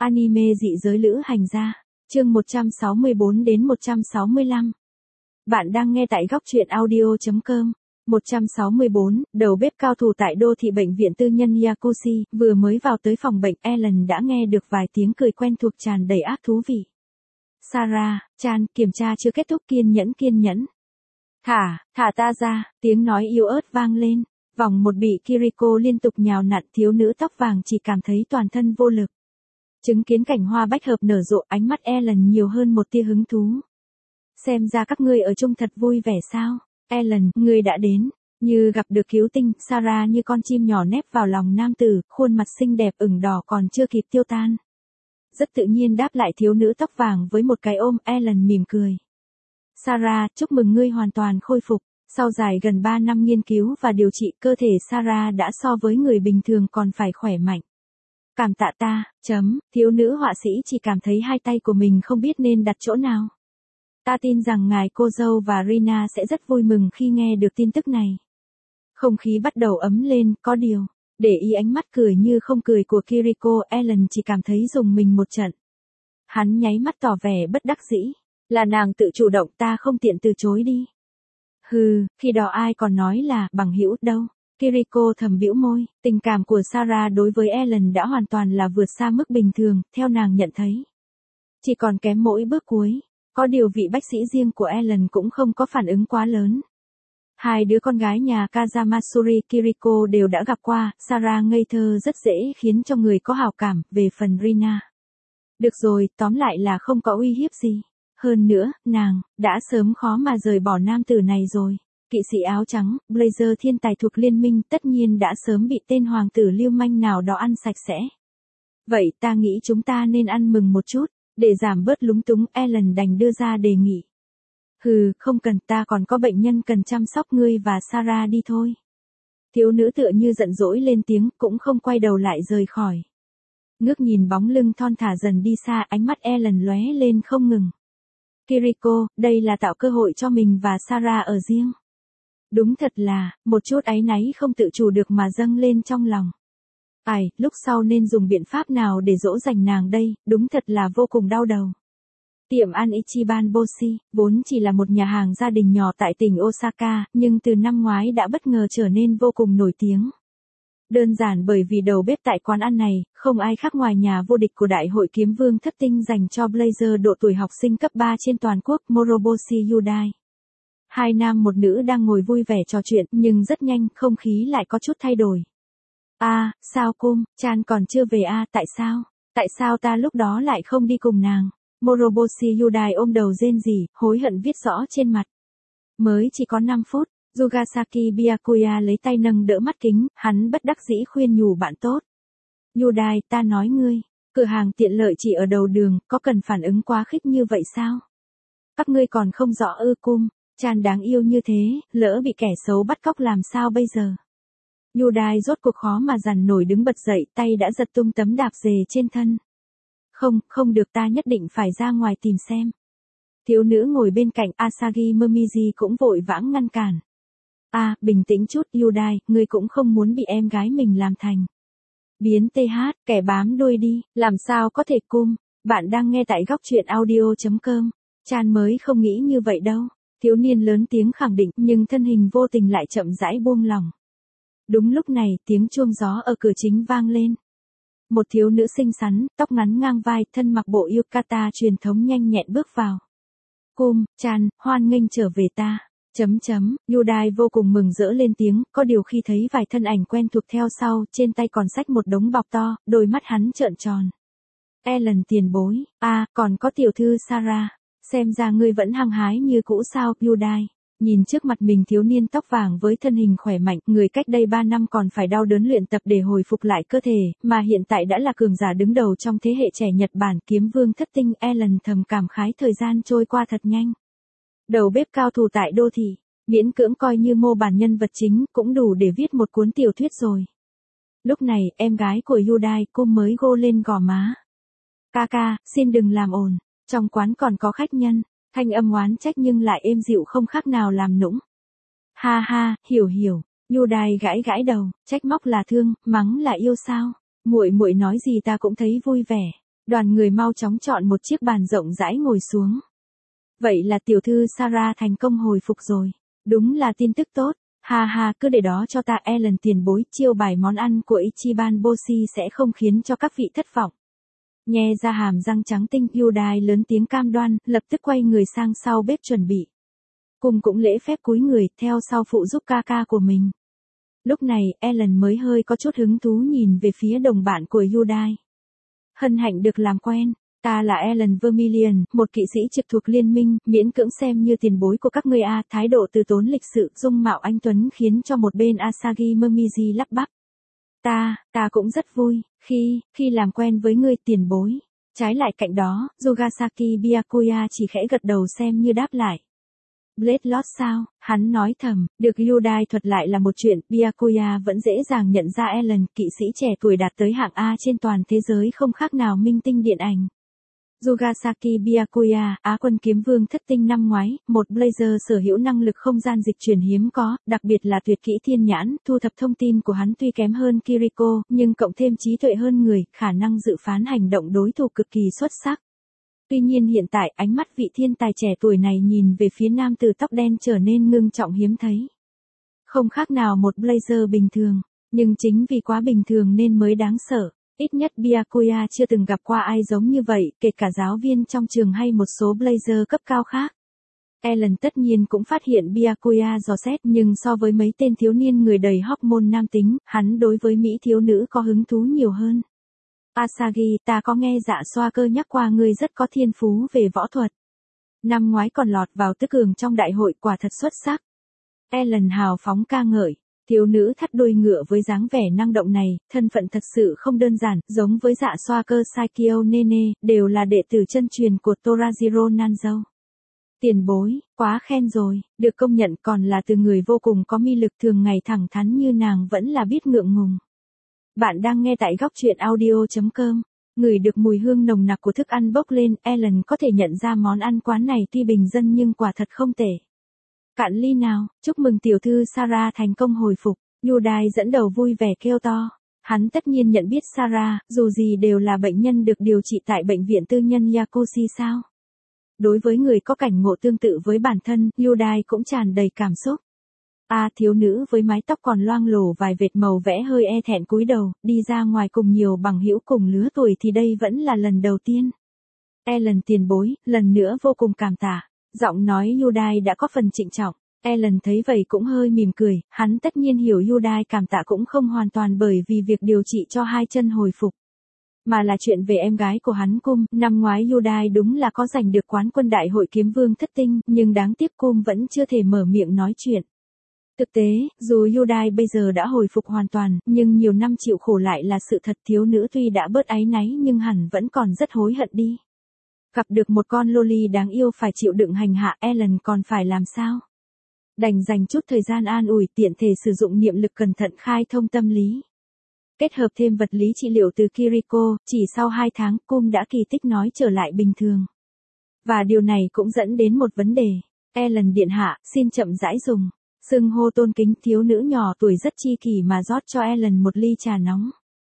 Anime dị giới lữ hành gia. Chương 164 đến 165. Bạn đang nghe tại góc truyện audio.com. 164, đầu bếp cao thủ tại đô thị bệnh viện tư nhân Yakushi, vừa mới vào tới phòng bệnh, Ellen đã nghe được vài tiếng cười quen thuộc tràn đầy ác thú vị. Sarah-chan, kiểm tra chưa kết thúc, kiên nhẫn. Thả ta ra, tiếng nói yếu ớt vang lên. Vòng một bị Kiriko liên tục nhào nặn, thiếu nữ tóc vàng chỉ cảm thấy toàn thân vô lực. Chứng kiến cảnh hoa bách hợp nở rộ, ánh mắt Ellen nhiều hơn một tia hứng thú. Xem ra các ngươi ở chung thật vui vẻ sao? Ellen, ngươi đã đến. Như gặp được cứu tinh, Sarah như con chim nhỏ nép vào lòng nam tử, khuôn mặt xinh đẹp ửng đỏ còn chưa kịp tiêu tan. Rất tự nhiên đáp lại thiếu nữ tóc vàng với một cái ôm. Ellen mỉm cười. Sarah, chúc mừng ngươi hoàn toàn khôi phục. Sau dài gần 3 năm nghiên cứu và điều trị, cơ thể Sarah đã so với người bình thường còn phải khỏe mạnh. Cảm tạ ta, thiếu nữ họa sĩ chỉ cảm thấy hai tay của mình không biết nên đặt chỗ nào. Ta tin rằng ngài cô dâu và Rina sẽ rất vui mừng khi nghe được tin tức này. Không khí bắt đầu ấm lên, có điều, để ý ánh mắt cười như không cười của Kiriko, Ellen chỉ cảm thấy rùng mình một trận. Hắn nháy mắt tỏ vẻ bất đắc dĩ, là nàng tự chủ động, ta không tiện từ chối đi. Hừ, khi đó ai còn nói là bằng hữu đâu. Kiriko thầm bĩu môi, tình cảm của Sarah đối với Ellen đã hoàn toàn là vượt xa mức bình thường, theo nàng nhận thấy. Chỉ còn kém mỗi bước cuối, có điều vị bác sĩ riêng của Ellen cũng không có phản ứng quá lớn. Hai đứa con gái nhà Kazamasuri Kiriko đều đã gặp qua, Sarah ngây thơ rất dễ khiến cho người có hảo cảm, về phần Rina. Được rồi, tóm lại là không có uy hiếp gì. Hơn nữa, nàng đã sớm khó mà rời bỏ nam tử này rồi. Kỵ sĩ áo trắng, Blazer thiên tài thuộc liên minh tất nhiên đã sớm bị tên hoàng tử lưu manh nào đó ăn sạch sẽ. Vậy ta nghĩ chúng ta nên ăn mừng một chút, để giảm bớt lúng túng. Ellen đành đưa ra đề nghị. Hừ, không cần, ta còn có bệnh nhân cần chăm sóc, ngươi và Sarah đi thôi. Thiếu nữ tựa như giận dỗi lên tiếng, cũng không quay đầu lại rời khỏi. Ngước nhìn bóng lưng thon thả dần đi xa, ánh mắt Ellen lóe lên không ngừng. Kiriko, đây là tạo cơ hội cho mình và Sarah ở riêng. Đúng thật là, một chút áy náy không tự chủ được mà dâng lên trong lòng. Lúc sau nên dùng biện pháp nào để dỗ dành nàng đây, đúng thật là vô cùng đau đầu. Tiệm ăn Ichiban Boshi, vốn chỉ là một nhà hàng gia đình nhỏ tại tỉnh Osaka, nhưng từ năm ngoái đã bất ngờ trở nên vô cùng nổi tiếng. Đơn giản bởi vì đầu bếp tại quán ăn này, không ai khác ngoài nhà vô địch của Đại hội Kiếm Vương Thất Tinh dành cho Blazer độ tuổi học sinh cấp 3 trên toàn quốc, Moroboshi Yudai. Hai nam một nữ đang ngồi vui vẻ trò chuyện, nhưng rất nhanh, không khí lại có chút thay đổi. Sao Chan còn chưa về tại sao? Tại sao ta lúc đó lại không đi cùng nàng? Moroboshi Yudai ôm đầu rên rỉ, hối hận viết rõ trên mặt. Mới chỉ có 5 phút, Yugasaki Byakuya lấy tay nâng đỡ mắt kính, hắn bất đắc dĩ khuyên nhủ bạn tốt. Yudai, ta nói ngươi, cửa hàng tiện lợi chỉ ở đầu đường, có cần phản ứng quá khích như vậy sao? Các ngươi còn không rõ Chan đáng yêu như thế, lỡ bị kẻ xấu bắt cóc làm sao bây giờ? Yudai rốt cuộc khó mà dằn nổi đứng bật dậy, tay đã giật tung tấm đạp dề trên thân. Không được, ta nhất định phải ra ngoài tìm xem. Thiếu nữ ngồi bên cạnh Asagi Momiji cũng vội vãng ngăn cản. Bình tĩnh chút Yudai, ngươi cũng không muốn bị em gái mình làm thành biến kẻ bám đuôi đi, làm sao có thể bạn đang nghe tại góc truyện audio.com. Chan mới không nghĩ như vậy đâu. Thiếu niên lớn tiếng khẳng định, nhưng thân hình vô tình lại chậm rãi buông lỏng. Đúng lúc này, tiếng chuông gió ở cửa chính vang lên. Một thiếu nữ xinh xắn, tóc ngắn ngang vai, thân mặc bộ yukata truyền thống nhanh nhẹn bước vào. Chan, hoan nghênh trở về ta. Yudai vô cùng mừng rỡ lên tiếng, có điều khi thấy vài thân ảnh quen thuộc theo sau, trên tay còn xách một đống bọc to, đôi mắt hắn trợn tròn. Ellen tiền bối, còn có tiểu thư Sarah, xem ra ngươi vẫn hăng hái như cũ sao, Yudai. Nhìn trước mặt mình thiếu niên tóc vàng với thân hình khỏe mạnh, người cách đây 3 năm còn phải đau đớn luyện tập để hồi phục lại cơ thể, mà hiện tại đã là cường giả đứng đầu trong thế hệ trẻ Nhật Bản Kiếm Vương Thất Tinh, Ellen thầm cảm khái thời gian trôi qua thật nhanh. Đầu bếp cao thủ tại đô thị, miễn cưỡng coi như mô bản nhân vật chính, cũng đủ để viết một cuốn tiểu thuyết rồi. Lúc này, em gái của Yudai, mới gô lên gò má. Kaka, xin đừng làm ồn, trong quán còn có khách nhân. Thanh âm oán trách nhưng lại êm dịu không khác nào làm nũng. Ha, hiểu. Yudai gãi đầu, trách móc là thương, mắng là yêu sao? Muội nói gì ta cũng thấy vui vẻ. Đoàn người mau chóng chọn một chiếc bàn rộng rãi ngồi xuống. Vậy là tiểu thư Sarah thành công hồi phục rồi. Đúng là tin tức tốt. Ha ha, cứ để đó cho ta. Ellen tiền bối, chiêu bài món ăn của Ichiban Boshi sẽ không khiến cho các vị thất vọng. Nhe ra hàm răng trắng tinh, Yudai lớn tiếng cam đoan, lập tức quay người sang sau bếp chuẩn bị. Cùng cũng lễ phép cúi người, theo sau phụ giúp ca ca của mình. Lúc này, Ellen mới hơi có chút hứng thú nhìn về phía đồng bạn của Yudai. Hân hạnh được làm quen. Ta là Ellen Vermilion, một kỵ sĩ trực thuộc liên minh, miễn cưỡng xem như tiền bối của các ngươi a. Thái độ từ tốn lịch sự, dung mạo anh tuấn khiến cho một bên Asagi Momiji lắp bắp. Ta cũng rất vui, khi làm quen với ngươi tiền bối. Trái lại cạnh đó, Yugasaki Byakuya chỉ khẽ gật đầu xem như đáp lại. Blade Lord sao? Hắn nói thầm, được Yudai thuật lại là một chuyện, Byakuya vẫn dễ dàng nhận ra Ellen, kỵ sĩ trẻ tuổi đạt tới hạng A trên toàn thế giới không khác nào minh tinh điện ảnh. Yugasaki Byakuya, Á quân kiếm vương thất tinh năm ngoái, một blazer sở hữu năng lực không gian dịch chuyển hiếm có, đặc biệt là tuyệt kỹ thiên nhãn, thu thập thông tin của hắn tuy kém hơn Kiriko, nhưng cộng thêm trí tuệ hơn người, khả năng dự phán hành động đối thủ cực kỳ xuất sắc. Tuy nhiên hiện tại ánh mắt vị thiên tài trẻ tuổi này nhìn về phía nam tử tóc đen trở nên ngưng trọng hiếm thấy. Không khác nào một blazer bình thường, nhưng chính vì quá bình thường nên mới đáng sợ. Ít nhất Byakuya chưa từng gặp qua ai giống như vậy, kể cả giáo viên trong trường hay một số blazer cấp cao khác. Ellen tất nhiên cũng phát hiện Byakuya dò xét, nhưng so với mấy tên thiếu niên người đầy hormone nam tính, hắn đối với mỹ thiếu nữ có hứng thú nhiều hơn. Asagi, ta có nghe Dạ Xoa Cơ nhắc qua ngươi rất có thiên phú về võ thuật. Năm ngoái còn lọt vào tứ cường trong đại hội, quả thật xuất sắc. Ellen hào phóng ca ngợi. Thiếu nữ thắt đuôi ngựa với dáng vẻ năng động này, thân phận thật sự không đơn giản, giống với Dạ Xoa Cơ Saikyo Nene, đều là đệ tử chân truyền của Torajiro Nanzou. Tiền bối, quá khen rồi, được công nhận còn là từ người vô cùng có mị lực, thường ngày thẳng thắn như nàng vẫn là biết ngượng ngùng. Bạn đang nghe tại góc truyện audio.com. Ngửi được mùi hương nồng nặc của thức ăn bốc lên, Ellen có thể nhận ra món ăn quán này tuy bình dân nhưng quả thật không tệ. Cạn ly nào, chúc mừng tiểu thư Sarah thành công hồi phục. Yudai dẫn đầu vui vẻ kêu to. Hắn tất nhiên nhận biết Sarah, dù gì đều là bệnh nhân được điều trị tại bệnh viện tư nhân Yakushi sao. Đối với người có cảnh ngộ tương tự với bản thân, Yudai cũng tràn đầy cảm xúc. Thiếu nữ với mái tóc còn loang lổ vài vệt màu vẽ hơi e thẹn cúi đầu, đi ra ngoài cùng nhiều bằng hữu cùng lứa tuổi thì đây vẫn là lần đầu tiên. Ellen tiền bối, lần nữa vô cùng cảm tạ. Giọng nói Yudai đã có phần trịnh trọng. Ellen thấy vậy cũng hơi mỉm cười, hắn tất nhiên hiểu Yudai cảm tạ cũng không hoàn toàn bởi vì việc điều trị cho hai chân hồi phục, mà là chuyện về em gái của hắn Cung. Năm ngoái Yudai đúng là có giành được quán quân đại hội kiếm vương thất tinh, nhưng đáng tiếc Cung vẫn chưa thể mở miệng nói chuyện. Thực tế, dù Yudai bây giờ đã hồi phục hoàn toàn, nhưng nhiều năm chịu khổ lại là sự thật. Thiếu nữ tuy đã bớt áy náy nhưng hẳn vẫn còn rất hối hận đi. Gặp được một con loli đáng yêu phải chịu đựng hành hạ, Ellen còn phải làm sao? Đành dành chút thời gian an ủi, tiện thể sử dụng niệm lực cẩn thận khai thông tâm lý. Kết hợp thêm vật lý trị liệu từ Kiriko, chỉ sau 2 tháng, Cung đã kỳ tích nói trở lại bình thường. Và điều này cũng dẫn đến một vấn đề. Ellen điện hạ, xin chậm rãi dùng. Xưng hô tôn kính, thiếu nữ nhỏ tuổi rất chi kỷ mà rót cho Ellen một ly trà nóng.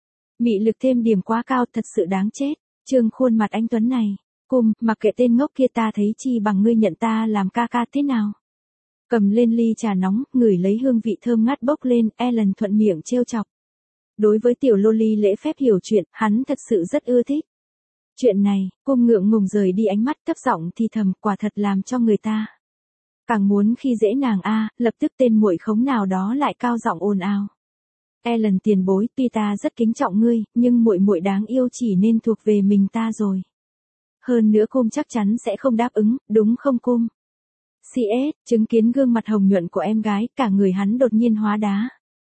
Mị lực thêm điểm quá cao, thật sự đáng chết. Trương khuôn mặt anh tuấn này. Cung, mặc kệ tên ngốc kia, ta thấy chi bằng ngươi nhận ta làm ca ca thế nào. Cầm lên ly trà nóng, ngửi lấy hương vị thơm ngát bốc lên, Ellen thuận miệng trêu chọc. Đối với tiểu loli lễ phép hiểu chuyện, hắn thật sự rất ưa thích. Chuyện này, Cung ngượng ngùng rời đi ánh mắt, thấp giọng thì thầm, quả thật làm cho người ta càng muốn khi dễ nàng lập tức tên muội khống nào đó lại cao giọng ồn ào. Ellen tiền bối, tuy ta rất kính trọng ngươi, nhưng muội muội đáng yêu chỉ nên thuộc về mình ta rồi. Hơn nữa Cung chắc chắn sẽ không đáp ứng, đúng không Cung? CS, chứng kiến gương mặt hồng nhuận của em gái, cả người hắn đột nhiên hóa đá.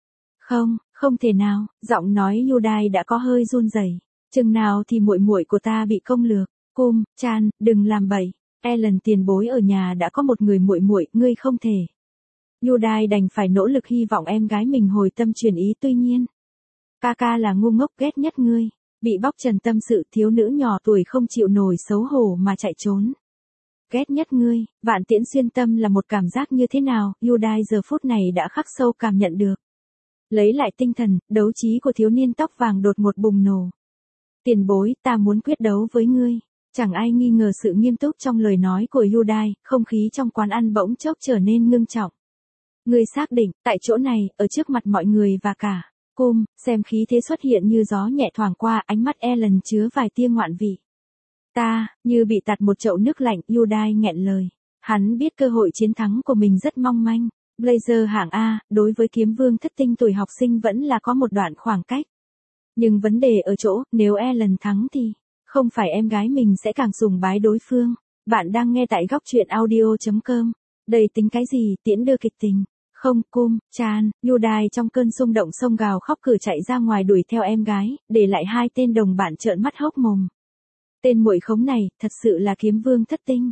Không thể nào, giọng nói Yudai đã có hơi run rẩy. Chừng nào thì muội muội của ta bị công lược. Cung, Chan, đừng làm bậy. Ellen tiền bối ở nhà đã có một người muội muội, ngươi không thể. Yudai đành phải nỗ lực hy vọng em gái mình hồi tâm chuyển ý, tuy nhiên. Ca là ngu ngốc, ghét nhất ngươi. Bị bóc trần tâm sự, thiếu nữ nhỏ tuổi không chịu nổi xấu hổ mà chạy trốn. Ghét nhất ngươi, vạn tiễn xuyên tâm là một cảm giác như thế nào, Yudai giờ phút này đã khắc sâu cảm nhận được. Lấy lại tinh thần, đấu trí của thiếu niên tóc vàng đột ngột bùng nổ. Tiền bối, ta muốn quyết đấu với ngươi. Chẳng ai nghi ngờ sự nghiêm túc trong lời nói của Yudai, không khí trong quán ăn bỗng chốc trở nên ngưng trọng. Ngươi xác định, tại chỗ này, ở trước mặt mọi người và cả. Cung, xem khí thế xuất hiện như gió nhẹ thoảng qua, ánh mắt Ellen chứa vài tia ngoạn vị. Ta, như bị tạt một chậu nước lạnh, Yudai nghẹn lời. Hắn biết cơ hội chiến thắng của mình rất mong manh. Blazer hạng A, đối với kiếm vương thất tinh tuổi học sinh vẫn là có một đoạn khoảng cách. Nhưng vấn đề ở chỗ, nếu Ellen thắng thì, không phải em gái mình sẽ càng sùng bái đối phương. Bạn đang nghe tại góc truyện audio.com. Đây tính cái gì, tiễn đưa kịch tình. Không, Cung, Chan, Yudai trong cơn xung động sông gào khóc cử chạy ra ngoài đuổi theo em gái, để lại hai tên đồng bạn trợn mắt hốc mồm. Tên muội khống này, thật sự là kiếm vương thất tinh.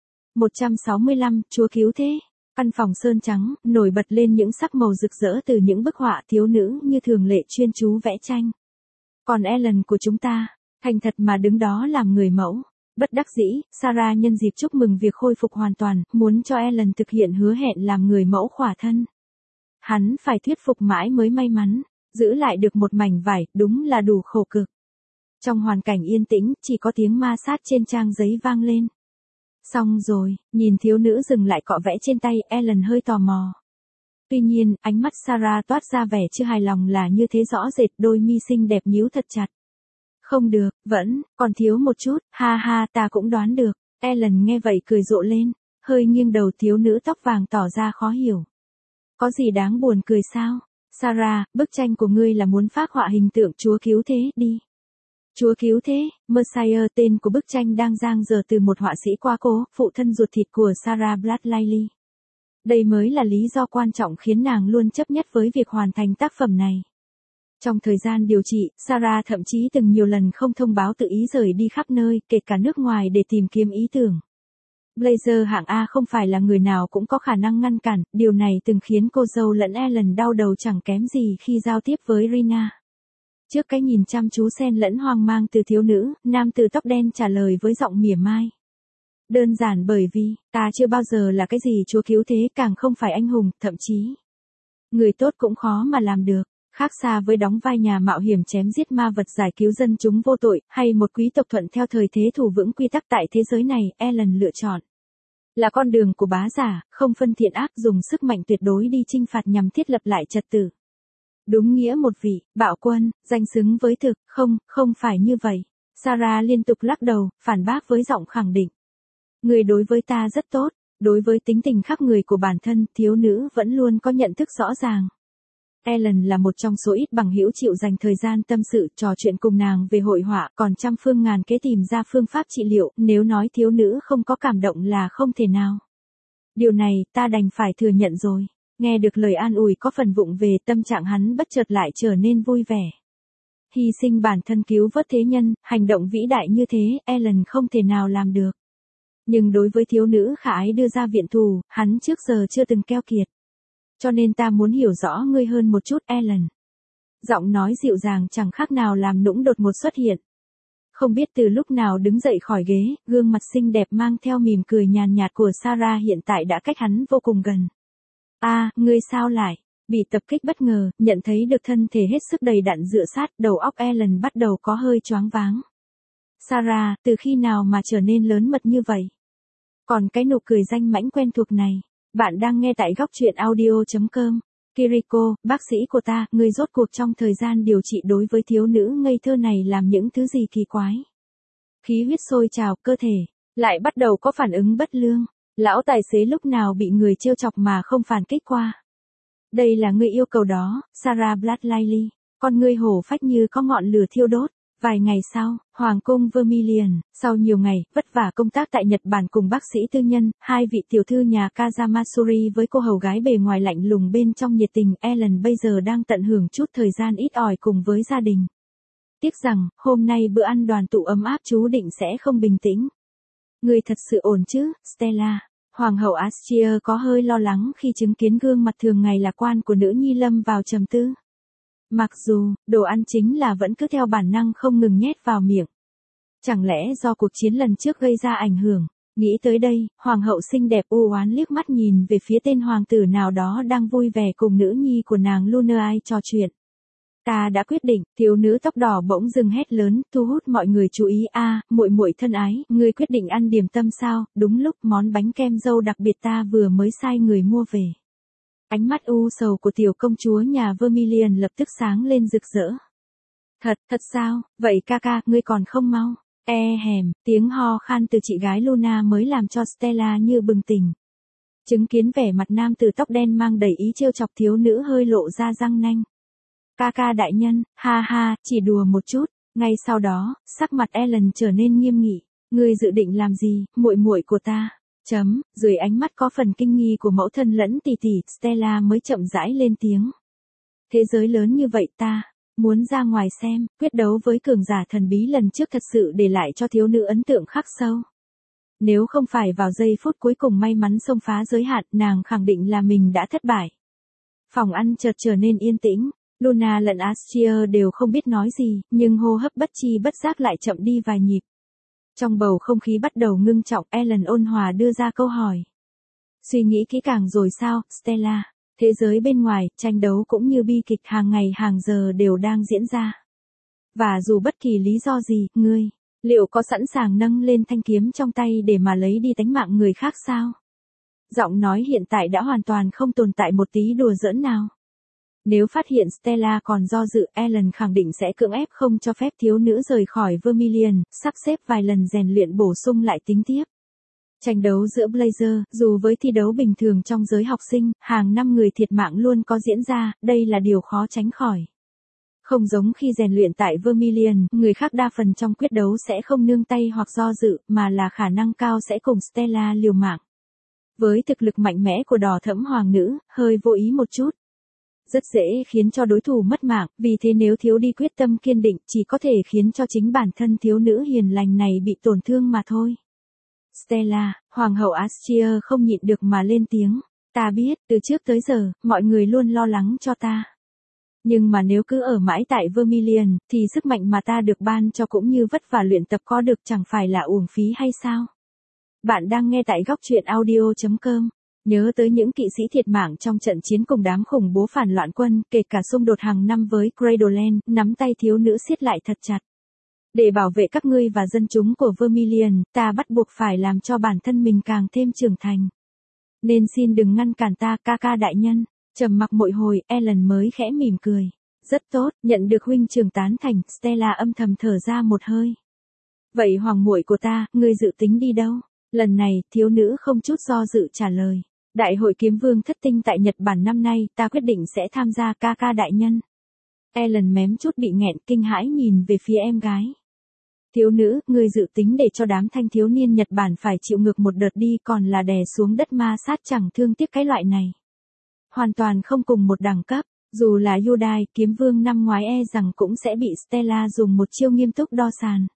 165, Chúa cứu thế. Căn phòng sơn trắng, nổi bật lên những sắc màu rực rỡ từ những bức họa thiếu nữ như thường lệ chuyên chú vẽ tranh. Còn Ellen của chúng ta, thành thật mà đứng đó làm người mẫu. Bất đắc dĩ, Sarah nhân dịp chúc mừng việc khôi phục hoàn toàn, muốn cho Ellen thực hiện hứa hẹn làm người mẫu khỏa thân. Hắn phải thuyết phục mãi mới may mắn, giữ lại được một mảnh vải, đúng là đủ khổ cực. Trong hoàn cảnh yên tĩnh, chỉ có tiếng ma sát trên trang giấy vang lên. Xong rồi, nhìn thiếu nữ dừng lại cọ vẽ trên tay, Ellen hơi tò mò. Tuy nhiên, ánh mắt Sarah toát ra vẻ chưa hài lòng là như thế rõ rệt, đôi mi xinh đẹp nhíu thật chặt. Không được, vẫn, còn thiếu một chút, ha ha, ta cũng đoán được. Ellen nghe vậy cười rộ lên, hơi nghiêng đầu, thiếu nữ tóc vàng tỏ ra khó hiểu. Có gì đáng buồn cười sao? Sarah, bức tranh của ngươi là muốn phác họa hình tượng Chúa cứu thế đi. Chúa cứu thế, Messiah, tên của bức tranh đang dang dở từ một họa sĩ quá cố, phụ thân ruột thịt của Sarah Bradley. Đây mới là lý do quan trọng khiến nàng luôn chấp nhất với việc hoàn thành tác phẩm này. Trong thời gian điều trị, Sarah thậm chí từng nhiều lần không thông báo tự ý rời đi khắp nơi, kể cả nước ngoài để tìm kiếm ý tưởng. Blazer hạng A không phải là người nào cũng có khả năng ngăn cản, điều này từng khiến cô dâu lẫn Ellen đau đầu chẳng kém gì khi giao tiếp với Rina. Trước cái nhìn chăm chú xen lẫn hoang mang từ thiếu nữ, nam tử tóc đen trả lời với giọng mỉa mai. Đơn giản bởi vì, ta chưa bao giờ là cái gì Chúa cứu thế, càng không phải anh hùng, thậm chí. Người tốt cũng khó mà làm được. Khác xa với đóng vai nhà mạo hiểm chém giết ma vật giải cứu dân chúng vô tội, hay một quý tộc thuận theo thời thế thủ vững quy tắc tại thế giới này, Ellen lựa chọn là con đường của bá giả, không phân thiện ác, dùng sức mạnh tuyệt đối đi chinh phạt nhằm thiết lập lại trật tự. Đúng nghĩa một vị, bạo quân, danh xứng với thực, không phải như vậy. Sarah liên tục lắc đầu, phản bác với giọng khẳng định. Người đối với ta rất tốt, đối với tính tình khác người của bản thân, thiếu nữ vẫn luôn có nhận thức rõ ràng. Ellen là một trong số ít bằng hữu chịu dành thời gian tâm sự trò chuyện cùng nàng về hội họa, còn trăm phương ngàn kế tìm ra phương pháp trị liệu, nếu nói thiếu nữ không có cảm động là không thể nào. Điều này, ta đành phải thừa nhận rồi. Nghe được lời an ủi có phần vụng về, tâm trạng hắn bất chợt lại trở nên vui vẻ. Hy sinh bản thân cứu vớt thế nhân, hành động vĩ đại như thế, Ellen không thể nào làm được. Nhưng đối với thiếu nữ khả ái đưa ra viện thù, hắn trước giờ chưa từng keo kiệt. Cho nên ta muốn hiểu rõ ngươi hơn một chút, Ellen. Giọng nói dịu dàng chẳng khác nào làm nũng đột ngột xuất hiện. Không biết từ lúc nào đứng dậy khỏi ghế, gương mặt xinh đẹp mang theo mỉm cười nhàn nhạt của Sarah hiện tại đã cách hắn vô cùng gần. Ngươi sao lại? Bị tập kích bất ngờ, nhận thấy được thân thể hết sức đầy đặn dựa sát, đầu óc Ellen bắt đầu có hơi choáng váng. Sarah, từ khi nào mà trở nên lớn mật như vậy? Còn cái nụ cười danh mãnh quen thuộc này. Bạn đang nghe tại góc truyện audio.com. Kiriko, bác sĩ của ta, ngươi rốt cuộc trong thời gian điều trị đối với thiếu nữ ngây thơ này làm những thứ gì kỳ quái? Khí huyết sôi trào, cơ thể lại bắt đầu có phản ứng bất lương. Lão tài xế lúc nào bị người trêu chọc mà không phản kích qua? Đây là ngươi yêu cầu đó, Sarah Bradley. Con ngươi hổ phách như có ngọn lửa thiêu đốt. Vài ngày sau, Hoàng cung Vermilion, sau nhiều ngày, vất vả công tác tại Nhật Bản cùng bác sĩ tư nhân, hai vị tiểu thư nhà Kazamasuri với cô hầu gái bề ngoài lạnh lùng bên trong nhiệt tình, Ellen bây giờ đang tận hưởng chút thời gian ít ỏi cùng với gia đình. Tiếc rằng, hôm nay bữa ăn đoàn tụ ấm áp chú định sẽ không bình tĩnh. Người thật sự ổn chứ, Stella? Hoàng hậu Austria có hơi lo lắng khi chứng kiến gương mặt thường ngày lạc quan của nữ nhi lâm vào trầm tư. Mặc dù, đồ ăn chính là vẫn cứ theo bản năng không ngừng nhét vào miệng. Chẳng lẽ do cuộc chiến lần trước gây ra ảnh hưởng? Nghĩ tới đây, hoàng hậu xinh đẹp u oán liếc mắt nhìn về phía tên hoàng tử nào đó đang vui vẻ cùng nữ nhi của nàng Lunai trò chuyện. Ta đã quyết định, thiếu nữ tóc đỏ bỗng dưng hét lớn, thu hút mọi người chú ý. Muội muội thân ái, ngươi quyết định ăn điểm tâm sao? Đúng lúc món bánh kem dâu đặc biệt ta vừa mới sai người mua về. Ánh mắt u sầu của tiểu công chúa nhà Vermilion lập tức sáng lên rực rỡ. Thật sao? Vậy ca ca, ngươi còn không mau? Tiếng ho khan từ chị gái Luna mới làm cho Stella như bừng tỉnh. Chứng kiến vẻ mặt nam tử tóc đen mang đầy ý trêu chọc, thiếu nữ hơi lộ ra răng nanh. Ca ca đại nhân, ha, chỉ đùa một chút. Ngay sau đó, sắc mặt Ellen trở nên nghiêm nghị. Ngươi dự định làm gì, muội muội của ta? Dưới ánh mắt có phần kinh nghi của mẫu thân lẫn tỷ tỷ, Stella mới chậm rãi lên tiếng. Thế giới lớn như vậy ta muốn ra ngoài xem, quyết đấu với cường giả thần bí lần trước thật sự để lại cho thiếu nữ ấn tượng khắc sâu. Nếu không phải vào giây phút cuối cùng may mắn xông phá giới hạn, nàng khẳng định là mình đã thất bại. Phòng ăn chợt trở nên yên tĩnh, Luna lẫn Astrier đều không biết nói gì, nhưng hô hấp bất chi bất giác lại chậm đi vài nhịp. Trong bầu không khí bắt đầu ngưng trọng, Ellen ôn hòa đưa ra câu hỏi. Suy nghĩ kỹ càng rồi sao, Stella? Thế giới bên ngoài, tranh đấu cũng như bi kịch hàng ngày hàng giờ đều đang diễn ra. Và dù bất kỳ lý do gì, ngươi, liệu có sẵn sàng nâng lên thanh kiếm trong tay để mà lấy đi tánh mạng người khác sao? Giọng nói hiện tại đã hoàn toàn không tồn tại một tí đùa giỡn nào. Nếu phát hiện Stella còn do dự, Ellen khẳng định sẽ cưỡng ép không cho phép thiếu nữ rời khỏi Vermilion, sắp xếp vài lần rèn luyện bổ sung lại tính tiếp. Tranh đấu giữa Blazer, dù với thi đấu bình thường trong giới học sinh, hàng năm người thiệt mạng luôn có diễn ra, đây là điều khó tránh khỏi. Không giống khi rèn luyện tại Vermilion, người khác đa phần trong quyết đấu sẽ không nương tay hoặc do dự, mà là khả năng cao sẽ cùng Stella liều mạng. Với thực lực mạnh mẽ của đỏ thẫm hoàng nữ, hơi vô ý một chút rất dễ khiến cho đối thủ mất mạng, vì thế nếu thiếu đi quyết tâm kiên định, chỉ có thể khiến cho chính bản thân thiếu nữ hiền lành này bị tổn thương mà thôi. Stella, hoàng hậu Astrier không nhịn được mà lên tiếng. Ta biết, từ trước tới giờ, mọi người luôn lo lắng cho ta. Nhưng mà nếu cứ ở mãi tại Vermilion, thì sức mạnh mà ta được ban cho cũng như vất vả luyện tập có được chẳng phải là uổng phí hay sao? Bạn đang nghe tại góc truyện audio.com. Nhớ tới những kỵ sĩ thiệt mạng trong trận chiến cùng đám khủng bố phản loạn quân, kể cả xung đột hàng năm với Cradleland, nắm tay thiếu nữ siết lại thật chặt. Để bảo vệ các ngươi và dân chúng của Vermilion, ta bắt buộc phải làm cho bản thân mình càng thêm trưởng thành. Nên xin đừng ngăn cản ta, ca ca đại nhân. Trầm mặc một hồi, Ellen mới khẽ mỉm cười. Rất tốt, nhận được huynh trưởng tán thành, Stella âm thầm thở ra một hơi. Vậy hoàng muội của ta, ngươi dự tính đi đâu? Lần này, thiếu nữ không chút do dự trả lời. Đại hội kiếm vương thất tinh tại Nhật Bản năm nay, ta quyết định sẽ tham gia, ca ca đại nhân. Ellen mém chút bị nghẹn, kinh hãi nhìn về phía em gái. Thiếu nữ, ngươi dự tính để cho đám thanh thiếu niên Nhật Bản phải chịu ngược một đợt đi, còn là đè xuống đất ma sát chẳng thương tiếc cái loại này. Hoàn toàn không cùng một đẳng cấp, dù là Yudai, kiếm vương năm ngoái rằng cũng sẽ bị Stella dùng một chiêu nghiêm túc đo sàn.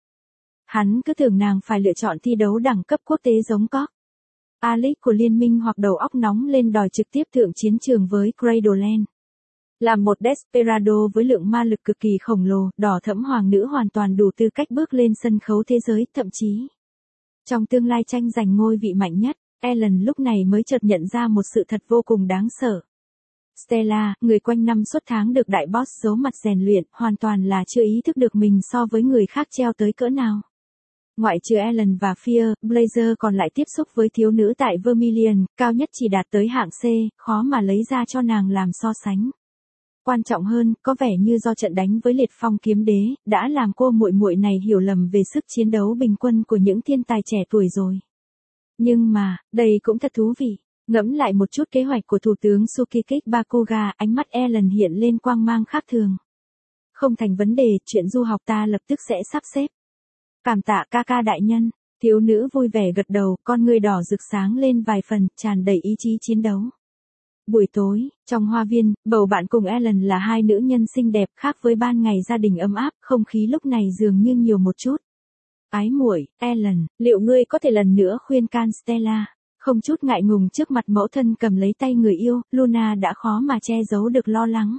Hắn cứ tưởng nàng phải lựa chọn thi đấu đẳng cấp quốc tế giống Cork, Alex của liên minh hoặc đầu óc nóng lên đòi trực tiếp thượng chiến trường với Cradleland. Là một Desperado với lượng ma lực cực kỳ khổng lồ, đỏ thẫm hoàng nữ hoàn toàn đủ tư cách bước lên sân khấu thế giới, thậm chí trong tương lai tranh giành ngôi vị mạnh nhất. Ellen lúc này mới chợt nhận ra một sự thật vô cùng đáng sợ. Stella, người quanh năm suốt tháng được đại boss giấu mặt rèn luyện, hoàn toàn là chưa ý thức được mình so với người khác treo tới cỡ nào. Ngoại trừ Ellen và Fear, Blazer còn lại tiếp xúc với thiếu nữ tại Vermilion, cao nhất chỉ đạt tới hạng C, khó mà lấy ra cho nàng làm so sánh. Quan trọng hơn, có vẻ như do trận đánh với Liệt Phong kiếm đế, đã làm cô muội muội này hiểu lầm về sức chiến đấu bình quân của những thiên tài trẻ tuổi rồi. Nhưng mà, đây cũng thật thú vị. Ngẫm lại một chút kế hoạch của Thủ tướng Sukikik Bakuga, ánh mắt Ellen hiện lên quang mang khác thường. Không thành vấn đề, chuyện du học ta lập tức sẽ sắp xếp. Cảm tạ ca ca đại nhân. Thiếu nữ vui vẻ gật đầu, con ngươi đỏ rực sáng lên vài phần, tràn đầy ý chí chiến đấu. Buổi tối, trong hoa viên, bầu bạn cùng Ellen là hai nữ nhân xinh đẹp, khác với ban ngày gia đình ấm áp, không khí lúc này dường như nhiều một chút. Ái muội, Ellen, liệu ngươi có thể lần nữa khuyên can Stella? Không chút ngại ngùng trước mặt mẫu thân cầm lấy tay người yêu, Luna đã khó mà che giấu được lo lắng.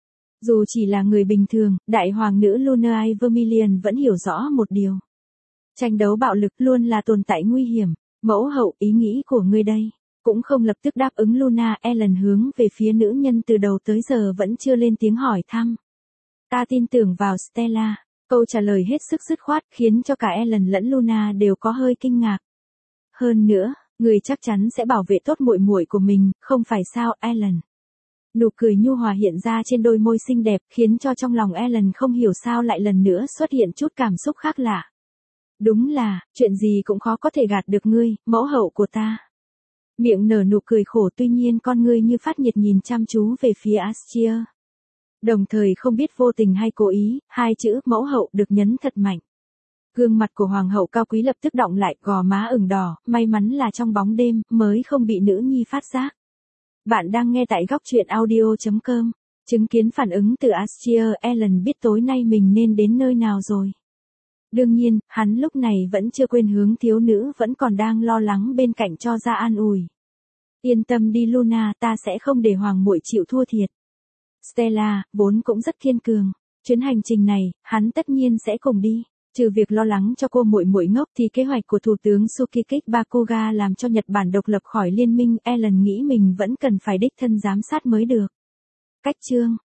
Dù chỉ là người bình thường, đại hoàng nữ Luna Vermilion vẫn hiểu rõ một điều. Tranh đấu bạo lực luôn là tồn tại nguy hiểm. Mẫu hậu, ý nghĩ của ngươi đây. Cũng không lập tức đáp ứng Luna, Ellen hướng về phía nữ nhân từ đầu tới giờ vẫn chưa lên tiếng hỏi thăm. Ta tin tưởng vào Stella. Câu trả lời hết sức dứt khoát khiến cho cả Ellen lẫn Luna đều có hơi kinh ngạc. Hơn nữa, người chắc chắn sẽ bảo vệ tốt muội muội của mình, không phải sao Ellen? Nụ cười nhu hòa hiện ra trên đôi môi xinh đẹp khiến cho trong lòng Ellen không hiểu sao lại lần nữa xuất hiện chút cảm xúc khác lạ. Đúng là, chuyện gì cũng khó có thể gạt được ngươi, mẫu hậu của ta. Miệng nở nụ cười khổ tuy nhiên con ngươi như phát nhiệt nhìn chăm chú về phía Astier. Đồng thời không biết vô tình hay cố ý, hai chữ mẫu hậu được nhấn thật mạnh. Gương mặt của hoàng hậu cao quý lập tức đọng lại, gò má ửng đỏ, may mắn là trong bóng đêm, mới không bị nữ nhi phát giác. Bạn đang nghe tại góc truyện audio.com. Chứng kiến phản ứng từ Astier, Ellen biết tối nay mình nên đến nơi nào rồi. Đương nhiên, hắn lúc này vẫn chưa quên hướng thiếu nữ vẫn còn đang lo lắng bên cạnh cho ra an ủi. Yên tâm đi Luna, ta sẽ không để hoàng muội chịu thua thiệt. Stella, vốn cũng rất kiên cường. Chuyến hành trình này, hắn tất nhiên sẽ cùng đi. Trừ việc lo lắng cho cô muội muội ngốc thì kế hoạch của Thủ tướng Sukikik Bakuga làm cho Nhật Bản độc lập khỏi liên minh, Ellen nghĩ mình vẫn cần phải đích thân giám sát mới được. Cách chương